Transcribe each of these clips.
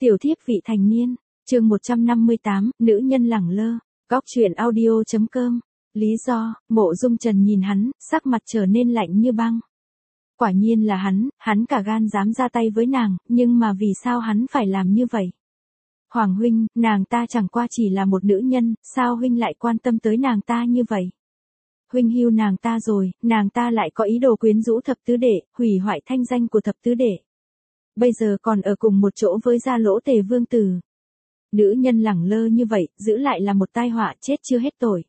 Tiểu thiếp vị thành niên, chương 158, nữ nhân lẳng lơ, góc truyện audio.com. Lý do, Mộ Dung Trần nhìn hắn, sắc mặt trở nên lạnh như băng. Quả nhiên là hắn cả gan dám ra tay với nàng, nhưng mà vì sao hắn phải làm như vậy? Hoàng huynh, nàng ta chẳng qua chỉ là một nữ nhân, sao huynh lại quan tâm tới nàng ta như vậy? Huynh hưu nàng ta rồi, nàng ta lại có ý đồ quyến rũ thập tứ đệ, hủy hoại thanh danh của thập tứ đệ. Bây giờ còn ở cùng một chỗ với Gia Lỗ Tề Vương tử. Nữ nhân lẳng lơ như vậy, giữ lại là một tai họa, chết chưa hết tội.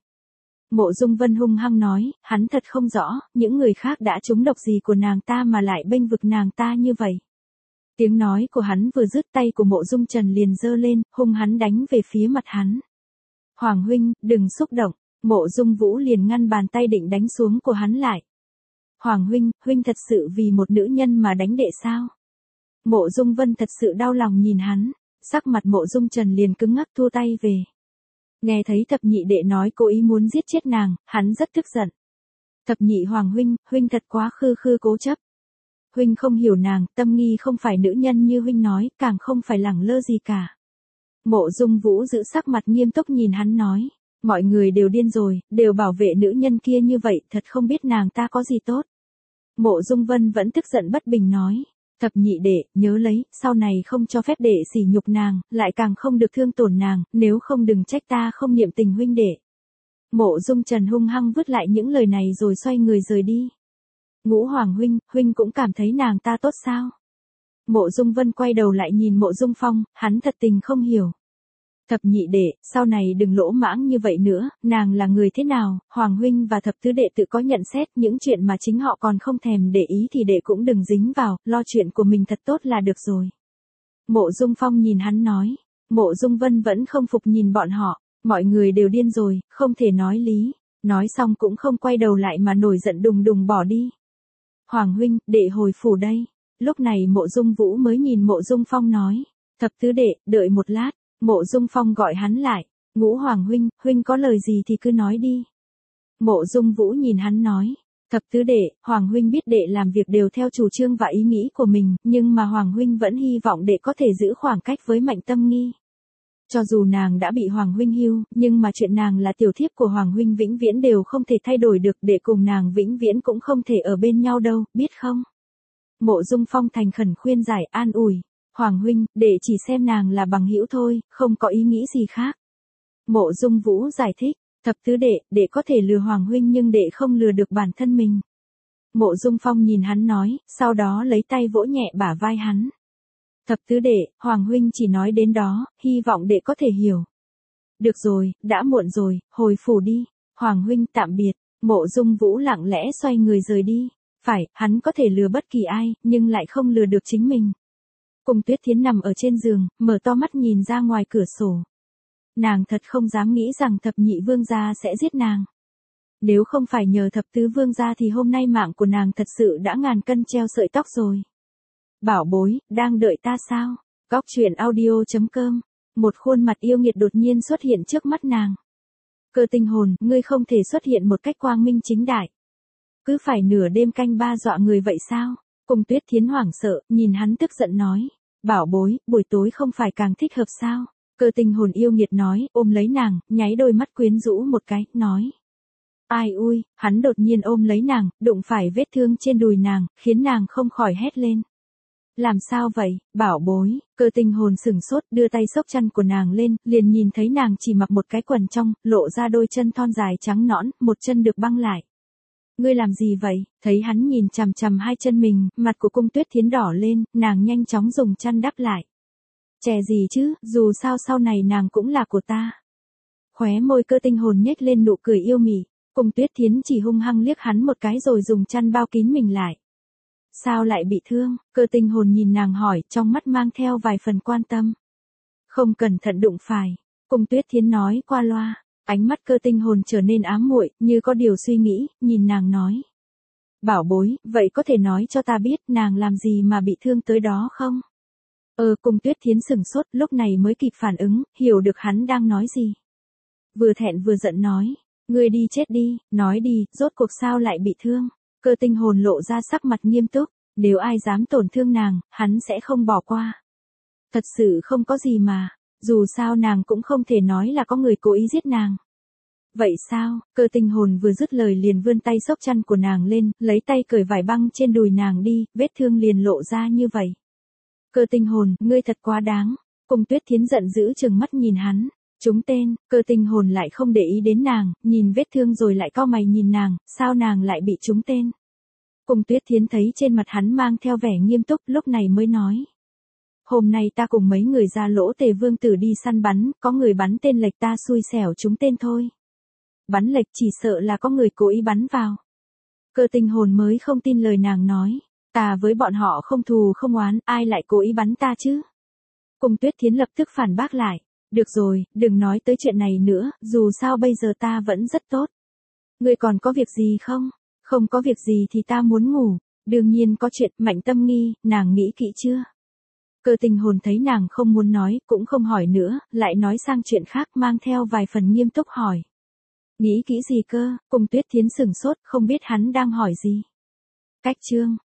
Mộ Dung Vân hung hăng nói, hắn thật không rõ, những người khác đã trúng độc gì của nàng ta mà lại bênh vực nàng ta như vậy. Tiếng nói của hắn vừa dứt, tay của Mộ Dung Trần liền giơ lên, hung hắn đánh về phía mặt hắn. Hoàng huynh, đừng xúc động. Mộ Dung Vũ liền ngăn bàn tay định đánh xuống của hắn lại. Hoàng huynh, huynh thật sự vì một nữ nhân mà đánh đệ sao? Mộ Dung Vân thật sự đau lòng nhìn hắn, sắc mặt Mộ Dung Trần liền cứng ngắc thua tay về. Nghe thấy thập nhị đệ nói cố ý muốn giết chết nàng, hắn rất tức giận. Thập nhị Hoàng huynh, huynh thật quá khư cố chấp. Huynh không hiểu nàng, Tâm Nghi không phải nữ nhân như huynh nói, càng không phải lẳng lơ gì cả. Mộ Dung Vũ giữ sắc mặt nghiêm túc nhìn hắn nói. Mọi người đều điên rồi, đều bảo vệ nữ nhân kia như vậy, thật không biết nàng ta có gì tốt. Mộ Dung Vân vẫn tức giận bất bình nói. Thập nhị đệ, nhớ lấy, sau này không cho phép đệ sỉ nhục nàng, lại càng không được thương tổn nàng, nếu không đừng trách ta không niệm tình huynh đệ. Mộ Dung Trần hung hăng vứt lại những lời này rồi xoay người rời đi. Ngũ Hoàng huynh, huynh cũng cảm thấy nàng ta tốt sao? Mộ Dung Vân quay đầu lại nhìn Mộ Dung Phong, hắn thật tình không hiểu. Thập nhị đệ, sau này đừng lỗ mãng như vậy nữa, nàng là người thế nào, Hoàng huynh và thập tứ đệ tự có nhận xét, những chuyện mà chính họ còn không thèm để ý thì đệ cũng đừng dính vào, lo chuyện của mình thật tốt là được rồi. Mộ Dung Phong nhìn hắn nói, Mộ Dung Vân vẫn không phục nhìn bọn họ, mọi người đều điên rồi, không thể nói lý, nói xong cũng không quay đầu lại mà nổi giận đùng đùng bỏ đi. Hoàng huynh, đệ hồi phủ đây. Lúc này Mộ Dung Vũ mới nhìn Mộ Dung Phong nói, thập tứ đệ, đợi một lát. Mộ Dung Phong gọi hắn lại, Ngũ Hoàng huynh, huynh có lời gì thì cứ nói đi. Mộ Dung Vũ nhìn hắn nói, thập tứ đệ, Hoàng huynh biết đệ làm việc đều theo chủ trương và ý nghĩ của mình, nhưng mà Hoàng huynh vẫn hy vọng đệ có thể giữ khoảng cách với Mạnh Tâm Nghi. Cho dù nàng đã bị Hoàng huynh hưu, nhưng mà chuyện nàng là tiểu thiếp của Hoàng huynh vĩnh viễn đều không thể thay đổi được, đệ cùng nàng vĩnh viễn cũng không thể ở bên nhau đâu, biết không? Mộ Dung Phong thành khẩn khuyên giải an ủi. Hoàng huynh, đệ chỉ xem nàng là bằng hữu thôi, không có ý nghĩ gì khác. Mộ Dung Vũ giải thích, thập tứ đệ, đệ có thể lừa Hoàng huynh nhưng đệ không lừa được bản thân mình. Mộ Dung Phong nhìn hắn nói, sau đó lấy tay vỗ nhẹ bả vai hắn. Thập tứ đệ, Hoàng huynh chỉ nói đến đó, hy vọng đệ có thể hiểu. Được rồi, đã muộn rồi, hồi phủ đi. Hoàng huynh tạm biệt. Mộ Dung Vũ lặng lẽ xoay người rời đi. Phải, hắn có thể lừa bất kỳ ai, nhưng lại không lừa được chính mình. Cung Tuyết Thiến nằm ở trên giường, mở to mắt nhìn ra ngoài cửa sổ. Nàng thật không dám nghĩ rằng thập nhị vương gia sẽ giết nàng. Nếu không phải nhờ thập tứ vương gia thì hôm nay mạng của nàng thật sự đã ngàn cân treo sợi tóc rồi. Bảo bối, đang đợi ta sao? Góc truyện audio.com. Một khuôn mặt yêu nghiệt đột nhiên xuất hiện trước mắt nàng. Cơ tinh hồn, ngươi không thể xuất hiện một cách quang minh chính đại. Cứ phải nửa đêm canh ba dọa người vậy sao? Cung Tuyết Thiến hoảng sợ, nhìn hắn tức giận nói. Bảo bối, buổi tối không phải càng thích hợp sao? Cơ tinh hồn yêu nghiệt nói, ôm lấy nàng, nháy đôi mắt quyến rũ một cái, nói. Ai ui, hắn đột nhiên ôm lấy nàng, đụng phải vết thương trên đùi nàng, khiến nàng không khỏi hét lên. Làm sao vậy, bảo bối? Cơ tinh hồn sửng sốt, đưa tay xốc chăn của nàng lên, liền nhìn thấy nàng chỉ mặc một cái quần trong, lộ ra đôi chân thon dài trắng nõn, một chân được băng lại. Ngươi làm gì vậy? Thấy hắn nhìn chằm chằm hai chân mình, mặt của Cung Tuyết Thiến đỏ lên, nàng nhanh chóng dùng chăn đắp lại. Chè gì chứ, dù sao sau này nàng cũng là của ta. Khóe môi cơ tinh hồn nhếch lên nụ cười yêu mị, Cung Tuyết Thiến chỉ hung hăng liếc hắn một cái rồi dùng chăn bao kín mình lại. Sao lại bị thương? Cơ tinh hồn nhìn nàng hỏi, trong mắt mang theo vài phần quan tâm. Không cẩn thận đụng phải. Cung Tuyết Thiến nói qua loa. Ánh mắt cơ tinh hồn trở nên ám muội, như có điều suy nghĩ, nhìn nàng nói. Bảo bối, vậy có thể nói cho ta biết nàng làm gì mà bị thương tới đó không? Cung Tuyết Thiến sửng sốt, lúc này mới kịp phản ứng, hiểu được hắn đang nói gì. Vừa thẹn vừa giận nói. Ngươi đi chết đi, nói đi, rốt cuộc sao lại bị thương? Cơ tinh hồn lộ ra sắc mặt nghiêm túc, nếu ai dám tổn thương nàng, hắn sẽ không bỏ qua. Thật sự không có gì mà, dù sao nàng cũng không thể nói là có người cố ý giết nàng. Vậy sao, Cơ Tình Hồn vừa dứt lời liền vươn tay xốc chăn của nàng lên, lấy tay cởi vải băng trên đùi nàng đi, vết thương liền lộ ra như vậy. Cơ Tình Hồn, ngươi thật quá đáng. Cung Tuyết Thiến giận dữ trừng mắt nhìn hắn. Trúng tên, Cơ Tình Hồn lại không để ý đến nàng, nhìn vết thương rồi lại cau mày nhìn nàng, sao nàng lại bị trúng tên. Cung Tuyết Thiến thấy trên mặt hắn mang theo vẻ nghiêm túc, lúc này mới nói. Hôm nay ta cùng mấy người ra Lỗ Tề Vương tử đi săn bắn, có người bắn tên lệch ta xui xẻo trúng tên thôi. Bắn lệch chỉ sợ là có người cố ý bắn vào. Cơ Tình Hồn mới không tin lời nàng nói. Ta với bọn họ không thù không oán, ai lại cố ý bắn ta chứ? Cung Tuyết Thiến lập tức phản bác lại. Được rồi, đừng nói tới chuyện này nữa, dù sao bây giờ ta vẫn rất tốt. Ngươi còn có việc gì không? Không có việc gì thì ta muốn ngủ. Đương nhiên có chuyện, Mạnh Tâm Nghi, nàng nghĩ kỹ chưa? Cơ Tình Hồn thấy nàng không muốn nói, cũng không hỏi nữa, lại nói sang chuyện khác mang theo vài phần nghiêm túc hỏi. Nghĩ kỹ gì cơ? Cung Tuyết Thiến sửng sốt, không biết hắn đang hỏi gì. Cách chương